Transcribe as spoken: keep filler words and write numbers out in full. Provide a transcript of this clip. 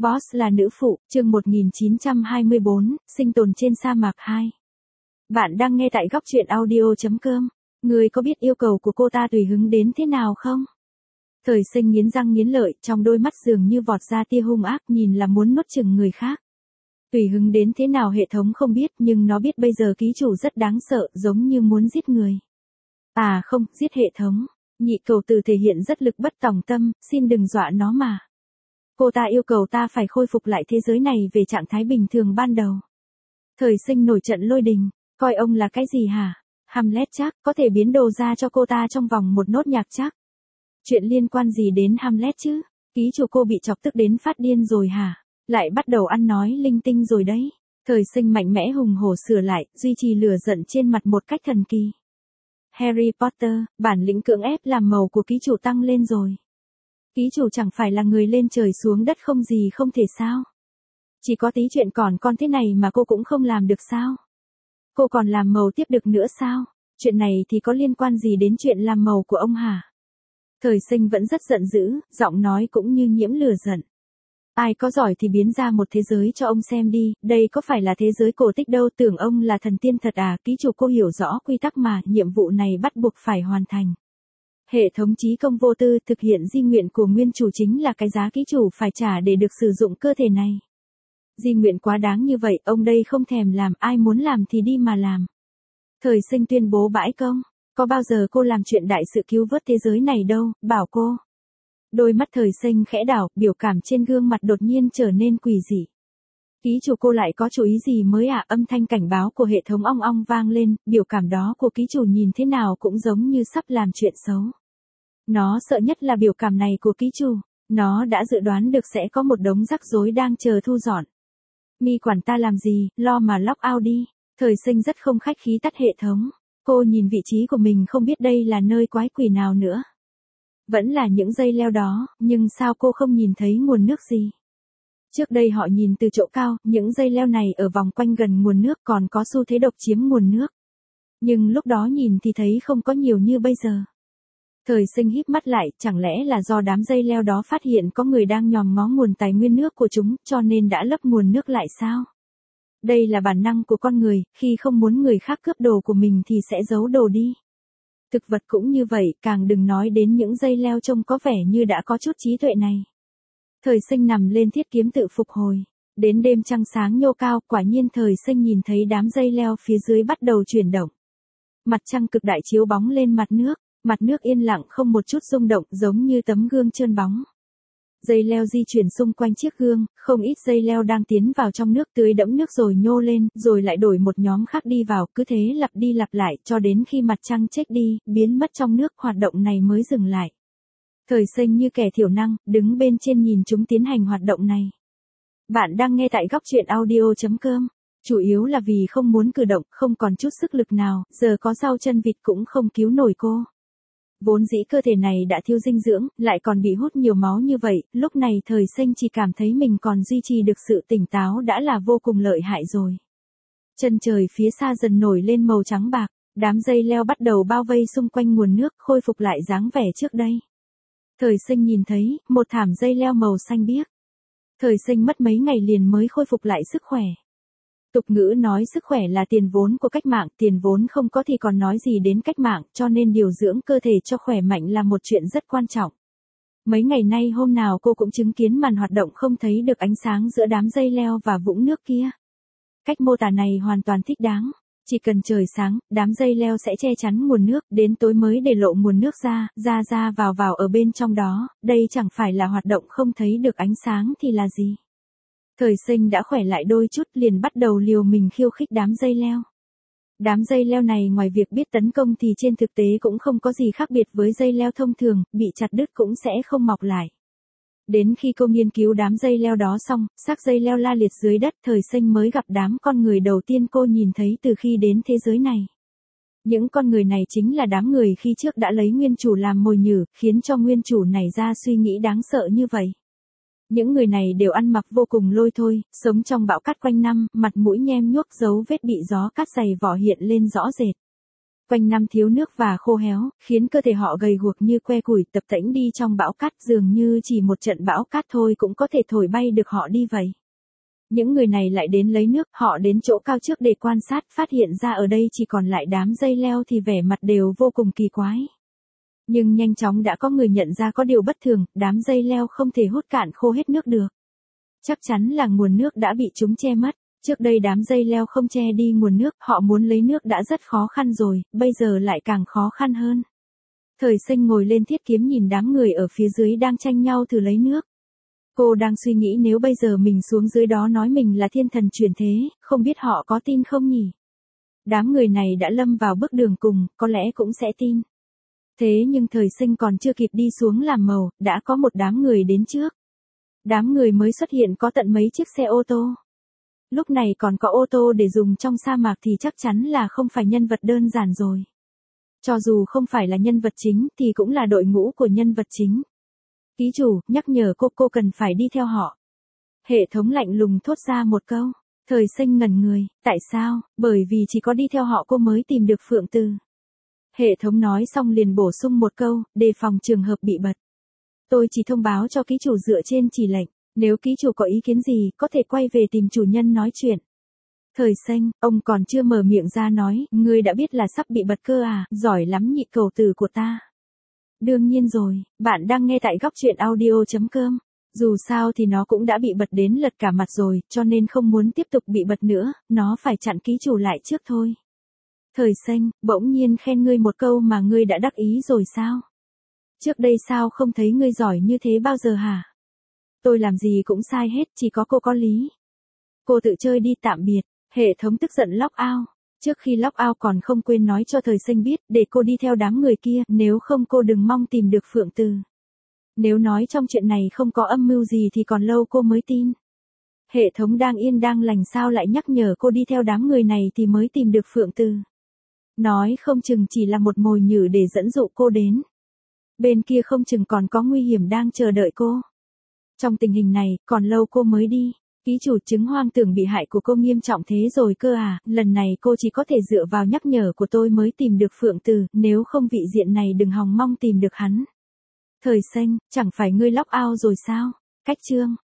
Boss là nữ phụ, chương một nghìn chín trăm hai mươi bốn, sinh tồn trên sa mạc hai. Bạn đang nghe tại góc truyện audio.com. Người có biết yêu cầu của cô ta tùy hứng đến thế nào không? Thời Sinh nghiến răng nghiến lợi, trong đôi mắt dường như vọt ra tia hung ác, nhìn là muốn nuốt chửng người khác. Tùy hứng đến thế nào hệ thống không biết, nhưng nó biết bây giờ ký chủ rất đáng sợ, giống như muốn giết người. À không, giết hệ thống. Nhị cầu từ thể hiện rất lực bất tòng tâm, xin đừng dọa nó mà. Cô ta yêu cầu ta phải khôi phục lại thế giới này về trạng thái bình thường ban đầu. Thời Sinh nổi trận lôi đình, coi ông là cái gì hả? Hamlet chắc, có thể biến đồ ra cho cô ta trong vòng một nốt nhạc chắc. Chuyện liên quan gì đến Hamlet chứ? Ký chủ cô bị chọc tức đến phát điên rồi hả? Lại bắt đầu ăn nói linh tinh rồi đấy. Thời Sinh mạnh mẽ hùng hổ sửa lại, duy trì lửa giận trên mặt một cách thần kỳ. Harry Potter, bản lĩnh cưỡng ép làm màu của ký chủ tăng lên rồi. Ký chủ chẳng phải là người lên trời xuống đất không gì không thể sao? Chỉ có tí chuyện còn con thế này mà cô cũng không làm được sao? Cô còn làm màu tiếp được nữa sao? Chuyện này thì có liên quan gì đến chuyện làm màu của ông hả? Thời Sinh vẫn rất giận dữ, giọng nói cũng như nhiễm lửa giận. Ai có giỏi thì biến ra một thế giới cho ông xem đi, đây có phải là thế giới cổ tích đâu, tưởng ông là thần tiên thật à? Ký chủ cô hiểu rõ quy tắc mà, nhiệm vụ này bắt buộc phải hoàn thành. Hệ thống chí công vô tư thực hiện di nguyện của nguyên chủ chính là cái giá ký chủ phải trả để được sử dụng cơ thể này. Di nguyện quá đáng như vậy, ông đây không thèm làm, ai muốn làm thì đi mà làm. Thời Sinh tuyên bố bãi công, có bao giờ cô làm chuyện đại sự cứu vớt thế giới này đâu, bảo cô. Đôi mắt Thời Sinh khẽ đảo, biểu cảm trên gương mặt đột nhiên trở nên quỷ dị. Ký chủ cô lại có chú ý gì mới à? Âm thanh cảnh báo của hệ thống ong ong vang lên, biểu cảm đó của ký chủ nhìn thế nào cũng giống như sắp làm chuyện xấu. Nó sợ nhất là biểu cảm này của ký chủ, nó đã dự đoán được sẽ có một đống rắc rối đang chờ thu dọn. Mi quản ta làm gì, lo mà log out đi. Thời Sinh rất không khách khí tắt hệ thống. Cô nhìn vị trí của mình không biết đây là nơi quái quỷ nào nữa. Vẫn là những dây leo đó, nhưng sao cô không nhìn thấy nguồn nước gì? Trước đây họ nhìn từ chỗ cao, những dây leo này ở vòng quanh gần nguồn nước còn có xu thế độc chiếm nguồn nước. Nhưng lúc đó nhìn thì thấy không có nhiều như bây giờ. Thời Sinh híp mắt lại, chẳng lẽ là do đám dây leo đó phát hiện có người đang nhòm ngó nguồn tài nguyên nước của chúng, cho nên đã lấp nguồn nước lại sao? Đây là bản năng của con người, khi không muốn người khác cướp đồ của mình thì sẽ giấu đồ đi. Thực vật cũng như vậy, càng đừng nói đến những dây leo trông có vẻ như đã có chút trí tuệ này. Thời Sinh nằm lên thiết kiếm tự phục hồi. Đến đêm trăng sáng nhô cao, quả nhiên Thời Sinh nhìn thấy đám dây leo phía dưới bắt đầu chuyển động. Mặt trăng cực đại chiếu bóng lên mặt nước, mặt nước yên lặng không một chút rung động, giống như tấm gương trơn bóng. Dây leo di chuyển xung quanh chiếc gương, không ít dây leo đang tiến vào trong nước tưới đẫm nước rồi nhô lên, rồi lại đổi một nhóm khác đi vào, cứ thế lặp đi lặp lại cho đến khi mặt trăng chết đi, biến mất trong nước, hoạt động này mới dừng lại. Thời Sinh như kẻ thiểu năng, đứng bên trên nhìn chúng tiến hành hoạt động này. Bạn đang nghe tại góc truyện audio.com. Chủ yếu là vì không muốn cử động, không còn chút sức lực nào, giờ có rau chân vịt cũng không cứu nổi cô. Vốn dĩ cơ thể này đã thiếu dinh dưỡng, lại còn bị hút nhiều máu như vậy, lúc này Thời Sinh chỉ cảm thấy mình còn duy trì được sự tỉnh táo đã là vô cùng lợi hại rồi. Chân trời phía xa dần nổi lên màu trắng bạc, đám dây leo bắt đầu bao vây xung quanh nguồn nước, khôi phục lại dáng vẻ trước đây. Thời Sinh nhìn thấy, một thảm dây leo màu xanh biếc. Thời Sinh mất mấy ngày liền mới khôi phục lại sức khỏe. Tục ngữ nói sức khỏe là tiền vốn của cách mạng, tiền vốn không có thì còn nói gì đến cách mạng, cho nên điều dưỡng cơ thể cho khỏe mạnh là một chuyện rất quan trọng. Mấy ngày nay hôm nào cô cũng chứng kiến màn hoạt động không thấy được ánh sáng giữa đám dây leo và vũng nước kia. Cách mô tả này hoàn toàn thích đáng. Chỉ cần trời sáng, đám dây leo sẽ che chắn nguồn nước, đến tối mới để lộ nguồn nước ra, ra ra vào vào ở bên trong đó, đây chẳng phải là hoạt động không thấy được ánh sáng thì là gì. Thời Sinh đã khỏe lại đôi chút liền bắt đầu liều mình khiêu khích đám dây leo. Đám dây leo này ngoài việc biết tấn công thì trên thực tế cũng không có gì khác biệt với dây leo thông thường, bị chặt đứt cũng sẽ không mọc lại. Đến khi cô nghiên cứu đám dây leo đó xong, xác dây leo la liệt dưới đất, Thời Sinh mới gặp đám con người đầu tiên cô nhìn thấy từ khi đến thế giới này. Những con người này chính là đám người khi trước đã lấy nguyên chủ làm mồi nhử, khiến cho nguyên chủ nảy ra suy nghĩ đáng sợ như vậy. Những người này đều ăn mặc vô cùng lôi thôi, sống trong bão cát quanh năm, mặt mũi nhem nhuốc, dấu vết bị gió cát dày vỏ hiện lên rõ rệt. quanh năm thiếu nước và khô héo, khiến cơ thể họ gầy guộc như que củi, tập tễnh đi trong bão cát, dường như chỉ một trận bão cát thôi cũng có thể thổi bay được họ đi vậy. Những người này lại đến lấy nước, họ đến chỗ cao trước để quan sát, phát hiện ra ở đây chỉ còn lại đám dây leo thì vẻ mặt đều vô cùng kỳ quái. Nhưng nhanh chóng đã có người nhận ra có điều bất thường, đám dây leo không thể hút cạn khô hết nước được. Chắc chắn là nguồn nước đã bị chúng che mất. Trước đây đám dây leo không che đi nguồn nước, họ muốn lấy nước đã rất khó khăn rồi, bây giờ lại càng khó khăn hơn. Thời Sinh ngồi lên thiết kiếm nhìn đám người ở phía dưới đang tranh nhau thử lấy nước. Cô đang suy nghĩ nếu bây giờ mình xuống dưới đó nói mình là thiên thần chuyển thế, không biết họ có tin không nhỉ? Đám người này đã lâm vào bước đường cùng, có lẽ cũng sẽ tin. Thế nhưng Thời Sinh còn chưa kịp đi xuống làm màu, đã có một đám người đến trước. Đám người mới xuất hiện có tận mấy chiếc xe ô tô. Lúc này còn có ô tô để dùng trong sa mạc thì chắc chắn là không phải nhân vật đơn giản rồi. Cho dù không phải là nhân vật chính thì cũng là đội ngũ của nhân vật chính. Ký chủ, nhắc nhở cô cô cần phải đi theo họ. Hệ thống lạnh lùng thốt ra một câu. Thời Sinh ngẩn người, tại sao? Bởi vì chỉ có đi theo họ cô mới tìm được Phượng Từ. Hệ thống nói xong liền bổ sung một câu, đề phòng trường hợp bị bật. Tôi chỉ thông báo cho ký chủ dựa trên chỉ lệnh. Nếu ký chủ có ý kiến gì, có thể quay về tìm chủ nhân nói chuyện. Thời Sinh, ông còn chưa mở miệng ra nói, ngươi đã biết là sắp bị bật cơ à, giỏi lắm nhị cầu tử của ta. Đương nhiên rồi, bạn đang nghe tại góc truyện audio chấm com. Dù sao thì nó cũng đã bị bật đến lật cả mặt rồi, cho nên không muốn tiếp tục bị bật nữa, nó phải chặn ký chủ lại trước thôi. Thời Sinh, bỗng nhiên khen ngươi một câu mà ngươi đã đắc ý rồi sao? Trước đây sao không thấy ngươi giỏi như thế bao giờ hả? Tôi làm gì cũng sai hết, chỉ có cô có lý. Cô tự chơi đi tạm biệt, hệ thống tức giận lock out. Trước khi lock out còn không quên nói cho Thời Sinh biết, để cô đi theo đám người kia, nếu không cô đừng mong tìm được Phượng Từ. Nếu nói trong chuyện này không có âm mưu gì thì còn lâu cô mới tin. Hệ thống đang yên đang lành sao lại nhắc nhở cô đi theo đám người này thì mới tìm được Phượng Từ. Nói không chừng chỉ là một mồi nhử để dẫn dụ cô đến. Bên kia không chừng còn có nguy hiểm đang chờ đợi cô. Trong tình hình này, còn lâu cô mới đi. Ký chủ chứng hoang tưởng bị hại của cô nghiêm trọng thế rồi cơ à, lần này cô chỉ có thể dựa vào nhắc nhở của tôi mới tìm được Phượng Từ, nếu không vị diện này đừng hòng mong tìm được hắn. Thời Sinh, chẳng phải ngươi lock out rồi sao? Cách chương.